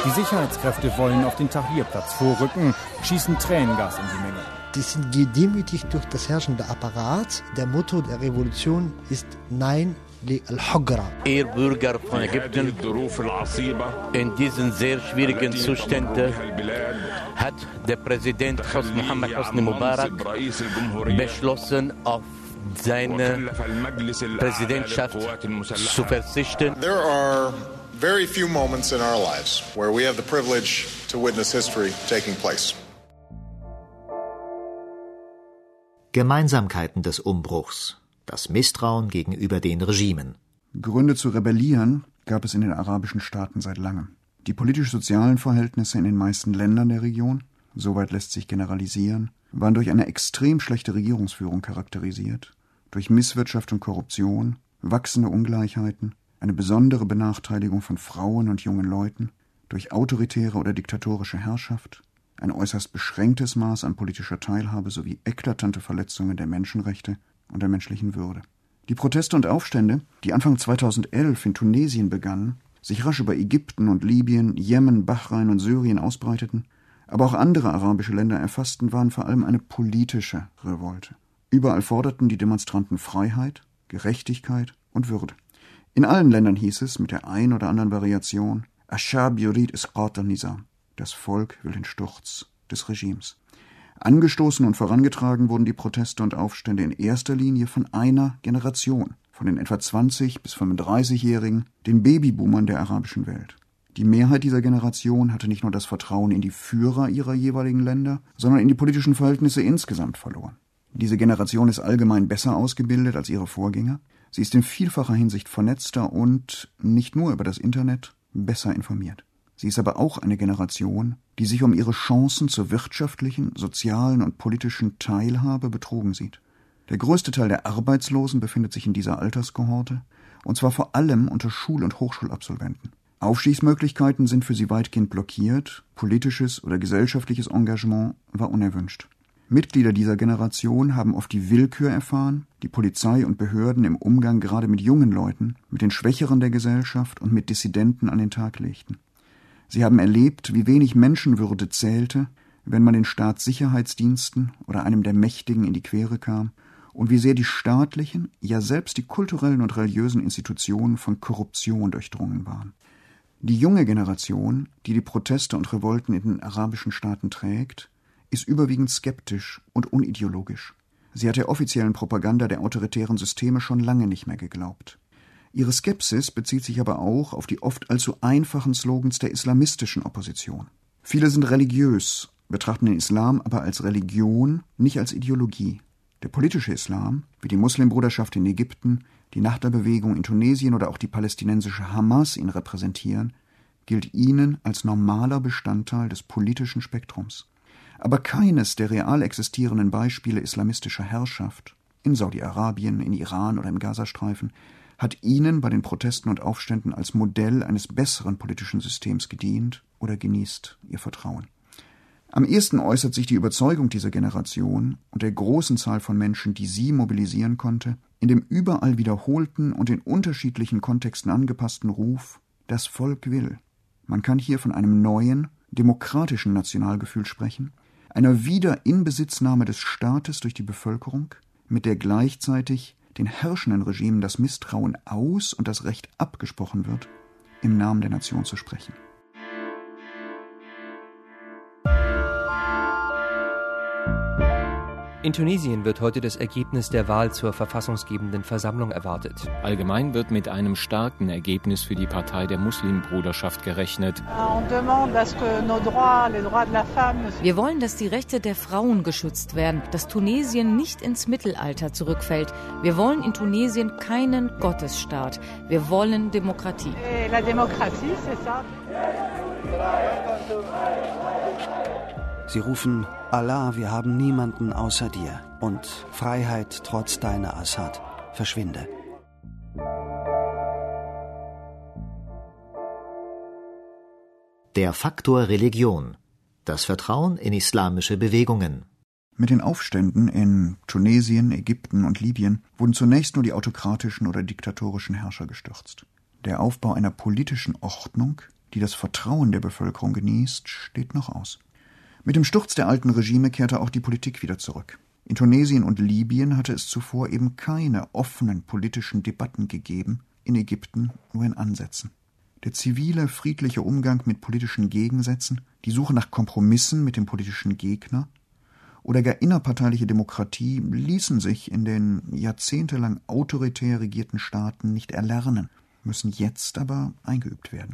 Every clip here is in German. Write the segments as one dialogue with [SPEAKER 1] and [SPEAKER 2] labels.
[SPEAKER 1] Die Sicherheitskräfte wollen auf den Tahrirplatz vorrücken, schießen Tränengas in die Menge.
[SPEAKER 2] Die sind gedemütigt durch das herrschende Apparat. Der Motto der Revolution ist Nein al-Hujra.
[SPEAKER 3] Ihr Bürger von Ägypten, in diesen sehr schwierigen Zuständen hat der Präsident Mohammed Hosni Mubarak beschlossen, auf seine Präsidentschaft zu verzichten.
[SPEAKER 4] There are very few moments in our lives where we have the privilege to witness history taking place.
[SPEAKER 5] Gemeinsamkeiten des Umbruchs, das Misstrauen gegenüber den Regimen.
[SPEAKER 6] Gründe zu rebellieren gab es in den arabischen Staaten seit langem. Die politisch-sozialen Verhältnisse in den meisten Ländern der Region, soweit lässt sich generalisieren, waren durch eine extrem schlechte Regierungsführung charakterisiert, durch Misswirtschaft und Korruption, wachsende Ungleichheiten, eine besondere Benachteiligung von Frauen und jungen Leuten, durch autoritäre oder diktatorische Herrschaft, ein äußerst beschränktes Maß an politischer Teilhabe sowie eklatante Verletzungen der Menschenrechte und der menschlichen Würde. Die Proteste und Aufstände, die Anfang 2011 in Tunesien begannen, sich rasch über Ägypten und Libyen, Jemen, Bahrain und Syrien ausbreiteten, aber auch andere arabische Länder erfassten, waren vor allem eine politische Revolte. Überall forderten die Demonstranten Freiheit, Gerechtigkeit und Würde. In allen Ländern hieß es mit der ein oder anderen Variation Ash-Shab yurid isqat al-Nizam. Das Volk will den Sturz des Regimes. Angestoßen und vorangetragen wurden die Proteste und Aufstände in erster Linie von einer Generation, von den etwa 20- bis 35-Jährigen, den Babyboomern der arabischen Welt. Die Mehrheit dieser Generation hatte nicht nur das Vertrauen in die Führer ihrer jeweiligen Länder, sondern in die politischen Verhältnisse insgesamt verloren. Diese Generation ist allgemein besser ausgebildet als ihre Vorgänger. Sie ist in vielfacher Hinsicht vernetzter und, nicht nur über das Internet, besser informiert. Sie ist aber auch eine Generation, die sich um ihre Chancen zur wirtschaftlichen, sozialen und politischen Teilhabe betrogen sieht. Der größte Teil der Arbeitslosen befindet sich in dieser Alterskohorte, und zwar vor allem unter Schul- und Hochschulabsolventen. Aufstiegsmöglichkeiten sind für sie weitgehend blockiert, politisches oder gesellschaftliches Engagement war unerwünscht. Mitglieder dieser Generation haben oft die Willkür erfahren, die Polizei und Behörden im Umgang gerade mit jungen Leuten, mit den Schwächeren der Gesellschaft und mit Dissidenten an den Tag legten. Sie haben erlebt, wie wenig Menschenwürde zählte, wenn man den Staatssicherheitsdiensten oder einem der Mächtigen in die Quere kam, und wie sehr die staatlichen, ja selbst die kulturellen und religiösen Institutionen von Korruption durchdrungen waren. Die junge Generation, die die Proteste und Revolten in den arabischen Staaten trägt, ist überwiegend skeptisch und unideologisch. Sie hat der offiziellen Propaganda der autoritären Systeme schon lange nicht mehr geglaubt. Ihre Skepsis bezieht sich aber auch auf die oft allzu einfachen Slogans der islamistischen Opposition. Viele sind religiös, betrachten den Islam aber als Religion, nicht als Ideologie. Der politische Islam, wie die Muslimbruderschaft in Ägypten, die Nahda-Bewegung in Tunesien oder auch die palästinensische Hamas ihn repräsentieren, gilt ihnen als normaler Bestandteil des politischen Spektrums. Aber keines der real existierenden Beispiele islamistischer Herrschaft, in Saudi-Arabien, in Iran oder im Gazastreifen, hat ihnen bei den Protesten und Aufständen als Modell eines besseren politischen Systems gedient oder genießt ihr Vertrauen. Am ehesten äußert sich die Überzeugung dieser Generation und der großen Zahl von Menschen, die sie mobilisieren konnte, in dem überall wiederholten und in unterschiedlichen Kontexten angepassten Ruf, das Volk will. Man kann hier von einem neuen, demokratischen Nationalgefühl sprechen, einer Wiederinbesitznahme des Staates durch die Bevölkerung, mit der gleichzeitig den herrschenden Regimen das Misstrauen aus und das Recht abgesprochen wird, im Namen der Nation zu sprechen.
[SPEAKER 7] In Tunesien wird heute das Ergebnis der Wahl zur verfassungsgebenden Versammlung erwartet.
[SPEAKER 8] Allgemein wird mit einem starken Ergebnis für die Partei der Muslimbruderschaft gerechnet.
[SPEAKER 9] Wir wollen, dass die Rechte der Frauen geschützt werden, dass Tunesien nicht ins Mittelalter zurückfällt. Wir wollen in Tunesien keinen Gottesstaat. Wir wollen Demokratie.
[SPEAKER 10] Sie rufen: Allah, wir haben niemanden außer dir. Und Freiheit trotz deiner Assad. Verschwinde.
[SPEAKER 5] Der Faktor Religion. Das Vertrauen in islamische Bewegungen.
[SPEAKER 6] Mit den Aufständen in Tunesien, Ägypten und Libyen wurden zunächst nur die autokratischen oder diktatorischen Herrscher gestürzt. Der Aufbau einer politischen Ordnung, die das Vertrauen der Bevölkerung genießt, steht noch aus. Mit dem Sturz der alten Regime kehrte auch die Politik wieder zurück. In Tunesien und Libyen hatte es zuvor eben keine offenen politischen Debatten gegeben, in Ägypten nur in Ansätzen. Der zivile, friedliche Umgang mit politischen Gegensätzen, die Suche nach Kompromissen mit dem politischen Gegner oder gar innerparteiliche Demokratie ließen sich in den jahrzehntelang autoritär regierten Staaten nicht erlernen, müssen jetzt aber eingeübt werden.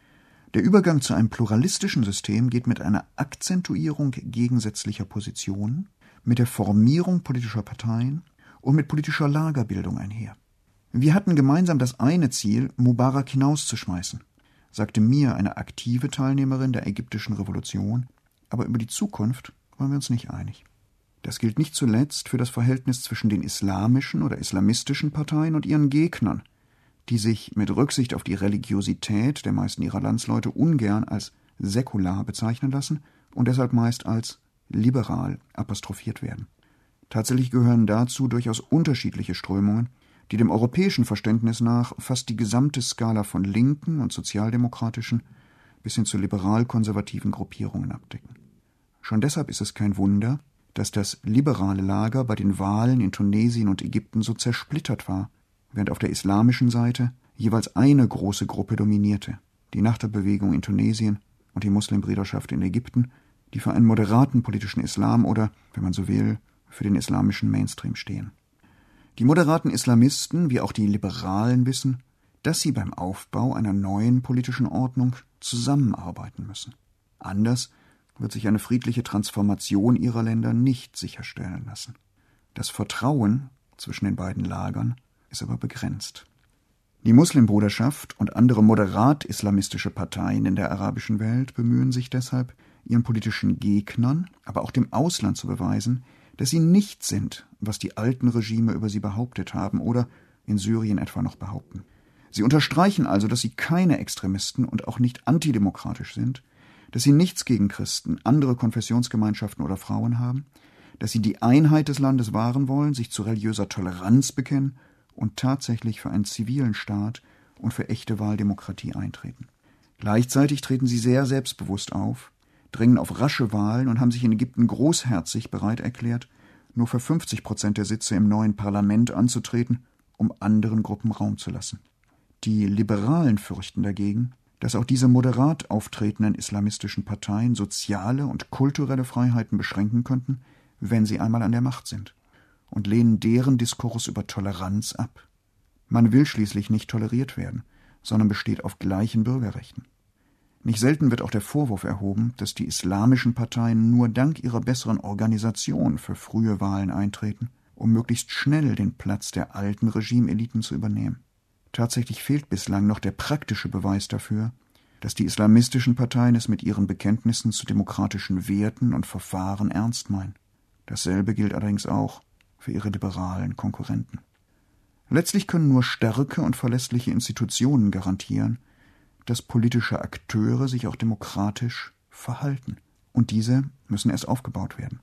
[SPEAKER 6] Der Übergang zu einem pluralistischen System geht mit einer Akzentuierung gegensätzlicher Positionen, mit der Formierung politischer Parteien und mit politischer Lagerbildung einher. Wir hatten gemeinsam das eine Ziel, Mubarak hinauszuschmeißen, sagte mir eine aktive Teilnehmerin der ägyptischen Revolution, aber über die Zukunft waren wir uns nicht einig. Das gilt nicht zuletzt für das Verhältnis zwischen den islamischen oder islamistischen Parteien und ihren Gegnern, die sich mit Rücksicht auf die Religiosität der meisten ihrer Landsleute ungern als säkular bezeichnen lassen und deshalb meist als liberal apostrophiert werden. Tatsächlich gehören dazu durchaus unterschiedliche Strömungen, die dem europäischen Verständnis nach fast die gesamte Skala von linken und sozialdemokratischen bis hin zu liberal-konservativen Gruppierungen abdecken. Schon deshalb ist es kein Wunder, dass das liberale Lager bei den Wahlen in Tunesien und Ägypten so zersplittert war, während auf der islamischen Seite jeweils eine große Gruppe dominierte, die Nahda-Bewegung in Tunesien und die Muslimbrüderschaft in Ägypten, die für einen moderaten politischen Islam oder, wenn man so will, für den islamischen Mainstream stehen. Die moderaten Islamisten wie auch die Liberalen wissen, dass sie beim Aufbau einer neuen politischen Ordnung zusammenarbeiten müssen. Anders wird sich eine friedliche Transformation ihrer Länder nicht sicherstellen lassen. Das Vertrauen zwischen den beiden Lagern ist aber begrenzt. Die Muslimbruderschaft und andere moderat-islamistische Parteien in der arabischen Welt bemühen sich deshalb, ihren politischen Gegnern, aber auch dem Ausland zu beweisen, dass sie nicht sind, was die alten Regime über sie behauptet haben oder in Syrien etwa noch behaupten. Sie unterstreichen also, dass sie keine Extremisten und auch nicht antidemokratisch sind, dass sie nichts gegen Christen, andere Konfessionsgemeinschaften oder Frauen haben, dass sie die Einheit des Landes wahren wollen, sich zu religiöser Toleranz bekennen und tatsächlich für einen zivilen Staat und für echte Wahldemokratie eintreten. Gleichzeitig treten sie sehr selbstbewusst auf, drängen auf rasche Wahlen und haben sich in Ägypten großherzig bereit erklärt, nur für 50% der Sitze im neuen Parlament anzutreten, um anderen Gruppen Raum zu lassen. Die Liberalen fürchten dagegen, dass auch diese moderat auftretenden islamistischen Parteien soziale und kulturelle Freiheiten beschränken könnten, wenn sie einmal an der Macht sind, und lehnen deren Diskurs über Toleranz ab. Man will schließlich nicht toleriert werden, sondern besteht auf gleichen Bürgerrechten. Nicht selten wird auch der Vorwurf erhoben, dass die islamischen Parteien nur dank ihrer besseren Organisation für frühe Wahlen eintreten, um möglichst schnell den Platz der alten Regimeeliten zu übernehmen. Tatsächlich fehlt bislang noch der praktische Beweis dafür, dass die islamistischen Parteien es mit ihren Bekenntnissen zu demokratischen Werten und Verfahren ernst meinen. Dasselbe gilt allerdings auch für ihre liberalen Konkurrenten. Letztlich können nur starke und verlässliche Institutionen garantieren, dass politische Akteure sich auch demokratisch verhalten. Und diese müssen erst aufgebaut werden.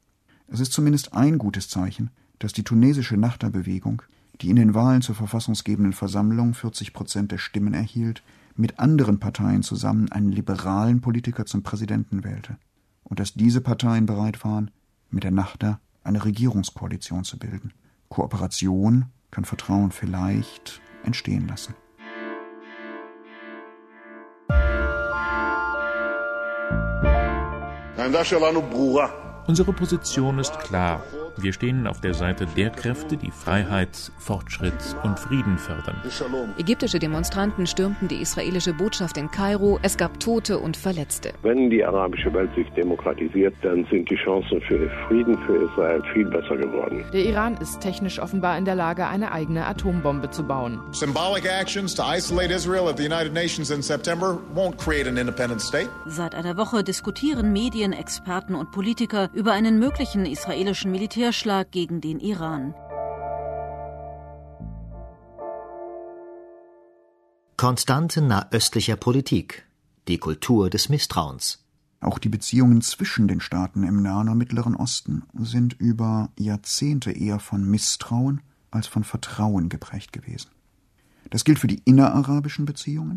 [SPEAKER 6] Es ist zumindest ein gutes Zeichen, dass die tunesische Nahda-Bewegung, die in den Wahlen zur verfassungsgebenden Versammlung 40% der Stimmen erhielt, mit anderen Parteien zusammen einen liberalen Politiker zum Präsidenten wählte. Und dass diese Parteien bereit waren, mit der Nahda eine Regierungskoalition zu bilden. Kooperation kann Vertrauen vielleicht entstehen lassen.
[SPEAKER 11] Unsere Position ist klar. Wir stehen auf der Seite der Kräfte, die Freiheit, Fortschritt und Frieden fördern.
[SPEAKER 9] Ägyptische Demonstranten stürmten die israelische Botschaft in Kairo. Es gab Tote und Verletzte.
[SPEAKER 12] Wenn die arabische Welt sich demokratisiert, dann sind die Chancen für Frieden für Israel viel besser geworden.
[SPEAKER 13] Der Iran ist technisch offenbar in der Lage, eine eigene Atombombe zu bauen.
[SPEAKER 4] Symbolic actions to isolate Israel at the United Nations in September won't create an independent state.
[SPEAKER 14] Seit einer Woche diskutieren Medien, Experten und Politiker über einen möglichen israelischen Militärschlag gegen den Iran.
[SPEAKER 5] Konstante nahöstlicher Politik. Die Kultur des Misstrauens.
[SPEAKER 6] Auch die Beziehungen zwischen den Staaten im Nahen und Mittleren Osten sind über Jahrzehnte eher von Misstrauen als von Vertrauen geprägt gewesen. Das gilt für die innerarabischen Beziehungen,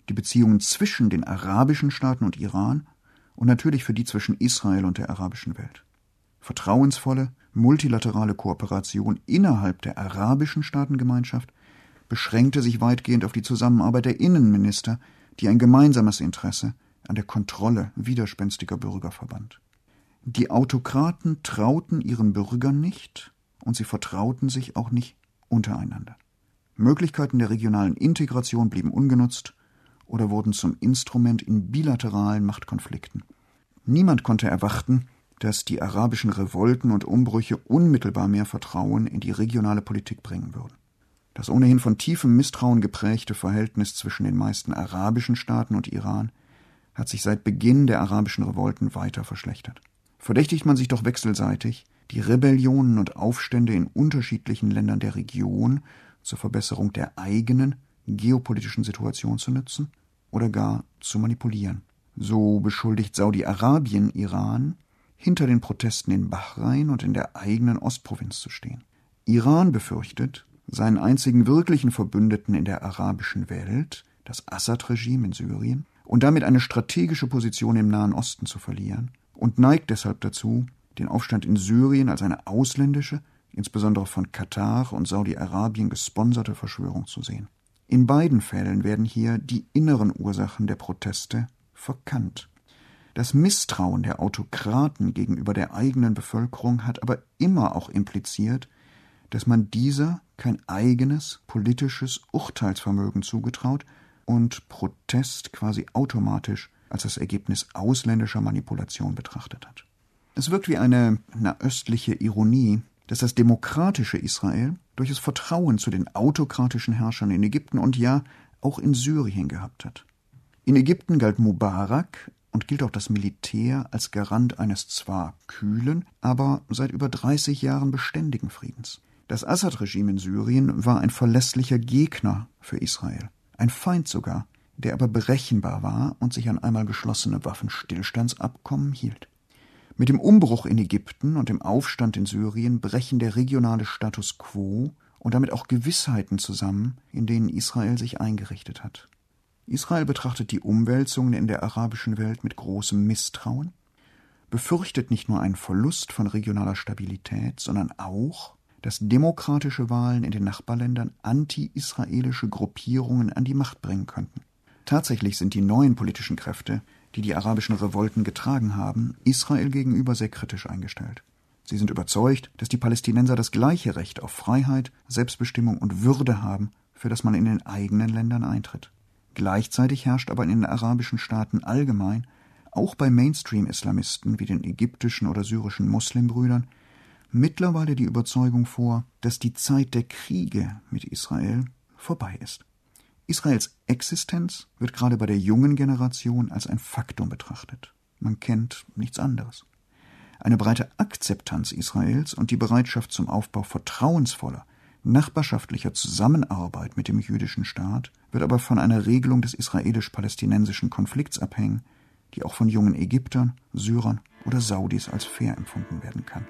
[SPEAKER 6] die Beziehungen zwischen den arabischen Staaten und Iran und natürlich für die zwischen Israel und der arabischen Welt. Vertrauensvolle, multilaterale Kooperation innerhalb der arabischen Staatengemeinschaft beschränkte sich weitgehend auf die Zusammenarbeit der Innenminister, die ein gemeinsames Interesse an der Kontrolle widerspenstiger Bürger verband. Die Autokraten trauten ihren Bürgern nicht und sie vertrauten sich auch nicht untereinander. Möglichkeiten der regionalen Integration blieben ungenutzt oder wurden zum Instrument in bilateralen Machtkonflikten. Niemand konnte erwarten, dass die arabischen Revolten und Umbrüche unmittelbar mehr Vertrauen in die regionale Politik bringen würden. Das ohnehin von tiefem Misstrauen geprägte Verhältnis zwischen den meisten arabischen Staaten und Iran hat sich seit Beginn der arabischen Revolten weiter verschlechtert. Verdächtigt man sich doch wechselseitig, die Rebellionen und Aufstände in unterschiedlichen Ländern der Region zur Verbesserung der eigenen geopolitischen Situation zu nützen oder gar zu manipulieren. So beschuldigt Saudi-Arabien Iran, hinter den Protesten in Bahrain und in der eigenen Ostprovinz zu stehen. Iran befürchtet, seinen einzigen wirklichen Verbündeten in der arabischen Welt, das Assad-Regime in Syrien, und damit eine strategische Position im Nahen Osten zu verlieren und neigt deshalb dazu, den Aufstand in Syrien als eine ausländische, insbesondere von Katar und Saudi-Arabien gesponserte Verschwörung zu sehen. In beiden Fällen werden hier die inneren Ursachen der Proteste verkannt. Das Misstrauen der Autokraten gegenüber der eigenen Bevölkerung hat aber immer auch impliziert, dass man dieser kein eigenes politisches Urteilsvermögen zugetraut und Protest quasi automatisch als das Ergebnis ausländischer Manipulation betrachtet hat. Es wirkt wie eine nahöstliche Ironie, dass das demokratische Israel durch das Vertrauen zu den autokratischen Herrschern in Ägypten und ja auch in Syrien gehabt hat. In Ägypten galt Mubarak und gilt auch das Militär als Garant eines zwar kühlen, aber seit über 30 Jahren beständigen Friedens. Das Assad-Regime in Syrien war ein verlässlicher Gegner für Israel, ein Feind sogar, der aber berechenbar war und sich an einmal geschlossene Waffenstillstandsabkommen hielt. Mit dem Umbruch in Ägypten und dem Aufstand in Syrien brechen der regionale Status quo und damit auch Gewissheiten zusammen, in denen Israel sich eingerichtet hat. Israel betrachtet die Umwälzungen in der arabischen Welt mit großem Misstrauen, befürchtet nicht nur einen Verlust von regionaler Stabilität, sondern auch, dass demokratische Wahlen in den Nachbarländern anti-israelische Gruppierungen an die Macht bringen könnten. Tatsächlich sind die neuen politischen Kräfte, die die arabischen Revolten getragen haben, Israel gegenüber sehr kritisch eingestellt. Sie sind überzeugt, dass die Palästinenser das gleiche Recht auf Freiheit, Selbstbestimmung und Würde haben, für das man in den eigenen Ländern eintritt. Gleichzeitig herrscht aber in den arabischen Staaten allgemein, auch bei Mainstream-Islamisten wie den ägyptischen oder syrischen Muslimbrüdern, mittlerweile die Überzeugung vor, dass die Zeit der Kriege mit Israel vorbei ist. Israels Existenz wird gerade bei der jungen Generation als ein Faktum betrachtet. Man kennt nichts anderes. Eine breite Akzeptanz Israels und die Bereitschaft zum Aufbau vertrauensvoller, nachbarschaftlicher Zusammenarbeit mit dem jüdischen Staat wird aber von einer Regelung des israelisch-palästinensischen Konflikts abhängen, die auch von jungen Ägyptern, Syrern oder Saudis als fair empfunden werden kann.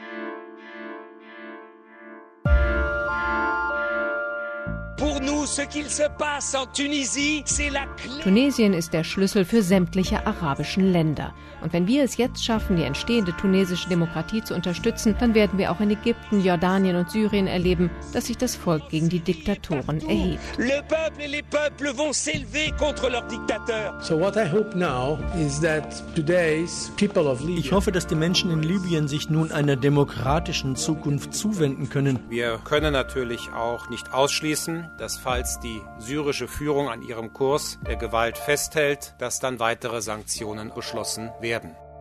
[SPEAKER 13] Tunesien ist der Schlüssel für sämtliche arabischen Länder. Und wenn wir es jetzt schaffen, die entstehende tunesische Demokratie zu unterstützen, dann werden wir auch in Ägypten, Jordanien und Syrien erleben, dass sich das Volk gegen die Diktatoren erhebt.
[SPEAKER 15] Ich hoffe, dass die Menschen in Libyen sich nun einer demokratischen Zukunft zuwenden können.
[SPEAKER 16] Wir können natürlich auch nicht ausschließen, dass falls die syrische Führung an ihrem Kurs der Gewalt festhält, dass dann weitere Sanktionen beschlossen werden.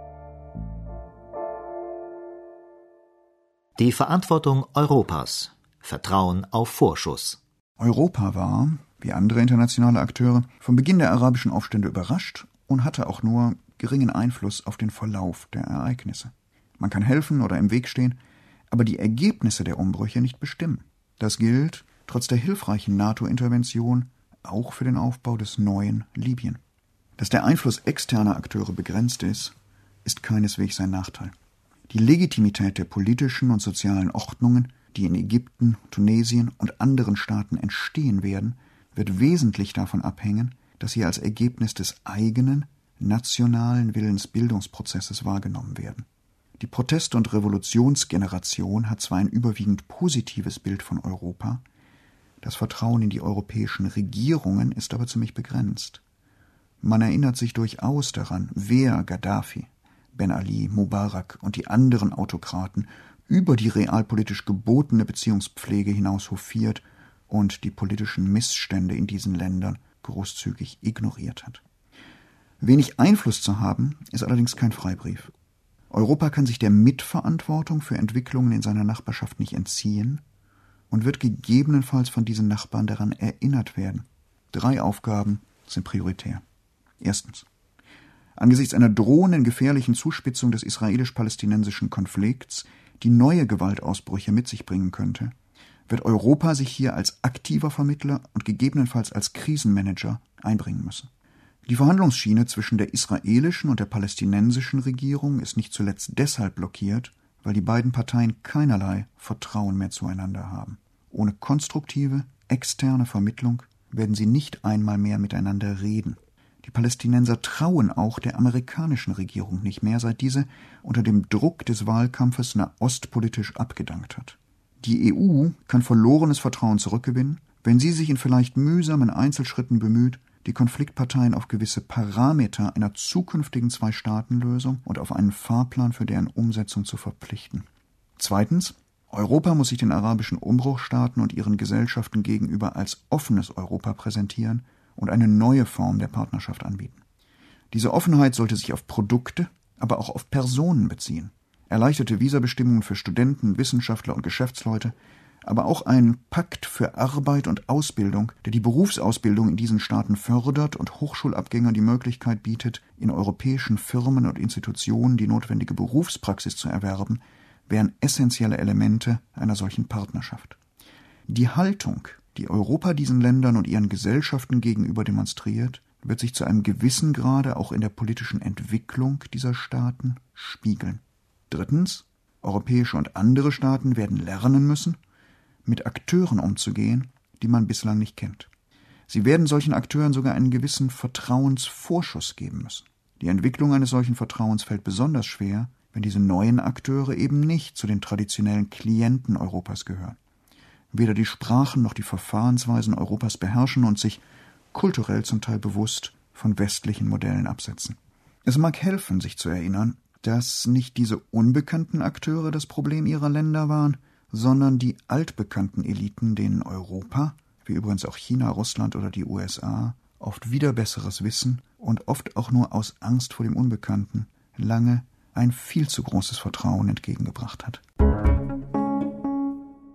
[SPEAKER 5] Die Verantwortung Europas. Vertrauen auf Vorschuss.
[SPEAKER 6] Europa war, wie andere internationale Akteure, vom Beginn der arabischen Aufstände überrascht und hatte auch nur geringen Einfluss auf den Verlauf der Ereignisse. Man kann helfen oder im Weg stehen, aber die Ergebnisse der Umbrüche nicht bestimmen. Das gilt trotz der hilfreichen NATO-Intervention auch für den Aufbau des neuen Libyen. Dass der Einfluss externer Akteure begrenzt ist keineswegs ein Nachteil. Die Legitimität der politischen und sozialen Ordnungen, die in Ägypten, Tunesien und anderen Staaten entstehen werden, wird wesentlich davon abhängen, dass sie als Ergebnis des eigenen, nationalen Willensbildungsprozesses wahrgenommen werden. Die Protest- und Revolutionsgeneration hat zwar ein überwiegend positives Bild von Europa, das Vertrauen in die europäischen Regierungen ist aber ziemlich begrenzt. Man erinnert sich durchaus daran, wer Gaddafi, Ben Ali, Mubarak und die anderen Autokraten über die realpolitisch gebotene Beziehungspflege hinaus hofiert und die politischen Missstände in diesen Ländern großzügig ignoriert hat. Wenig Einfluss zu haben, ist allerdings kein Freibrief. Europa kann sich der Mitverantwortung für Entwicklungen in seiner Nachbarschaft nicht entziehen und wird gegebenenfalls von diesen Nachbarn daran erinnert werden. 3 Aufgaben sind prioritär. Erstens. Angesichts einer drohenden gefährlichen Zuspitzung des israelisch-palästinensischen Konflikts, die neue Gewaltausbrüche mit sich bringen könnte, wird Europa sich hier als aktiver Vermittler und gegebenenfalls als Krisenmanager einbringen müssen. Die Verhandlungsschiene zwischen der israelischen und der palästinensischen Regierung ist nicht zuletzt deshalb blockiert, weil die beiden Parteien keinerlei Vertrauen mehr zueinander haben. Ohne konstruktive, externe Vermittlung werden sie nicht einmal mehr miteinander reden. Die Palästinenser trauen auch der amerikanischen Regierung nicht mehr, seit diese unter dem Druck des Wahlkampfes nahostpolitisch abgedankt hat. Die EU kann verlorenes Vertrauen zurückgewinnen, wenn sie sich in vielleicht mühsamen Einzelschritten bemüht, die Konfliktparteien auf gewisse Parameter einer zukünftigen Zwei-Staaten-Lösung und auf einen Fahrplan für deren Umsetzung zu verpflichten. Zweitens, Europa muss sich den arabischen Umbruchstaaten und ihren Gesellschaften gegenüber als offenes Europa präsentieren und eine neue Form der Partnerschaft anbieten. Diese Offenheit sollte sich auf Produkte, aber auch auf Personen beziehen. Erleichterte Visabestimmungen für Studenten, Wissenschaftler und Geschäftsleute, aber auch ein Pakt für Arbeit und Ausbildung, der die Berufsausbildung in diesen Staaten fördert und Hochschulabgängern die Möglichkeit bietet, in europäischen Firmen und Institutionen die notwendige Berufspraxis zu erwerben, wären essentielle Elemente einer solchen Partnerschaft. Die Haltung, die Europa diesen Ländern und ihren Gesellschaften gegenüber demonstriert, wird sich zu einem gewissen Grade auch in der politischen Entwicklung dieser Staaten spiegeln. Drittens, europäische und andere Staaten werden lernen müssen, mit Akteuren umzugehen, die man bislang nicht kennt. Sie werden solchen Akteuren sogar einen gewissen Vertrauensvorschuss geben müssen. Die Entwicklung eines solchen Vertrauens fällt besonders schwer, wenn diese neuen Akteure eben nicht zu den traditionellen Klienten Europas gehören. Weder die Sprachen noch die Verfahrensweisen Europas beherrschen und sich kulturell zum Teil bewusst von westlichen Modellen absetzen. Es mag helfen, sich zu erinnern, dass nicht diese unbekannten Akteure das Problem ihrer Länder waren, sondern die altbekannten Eliten, denen Europa, wie übrigens auch China, Russland oder die USA, oft wieder besseres Wissen und oft auch nur aus Angst vor dem Unbekannten lange ein viel zu großes Vertrauen entgegengebracht hat.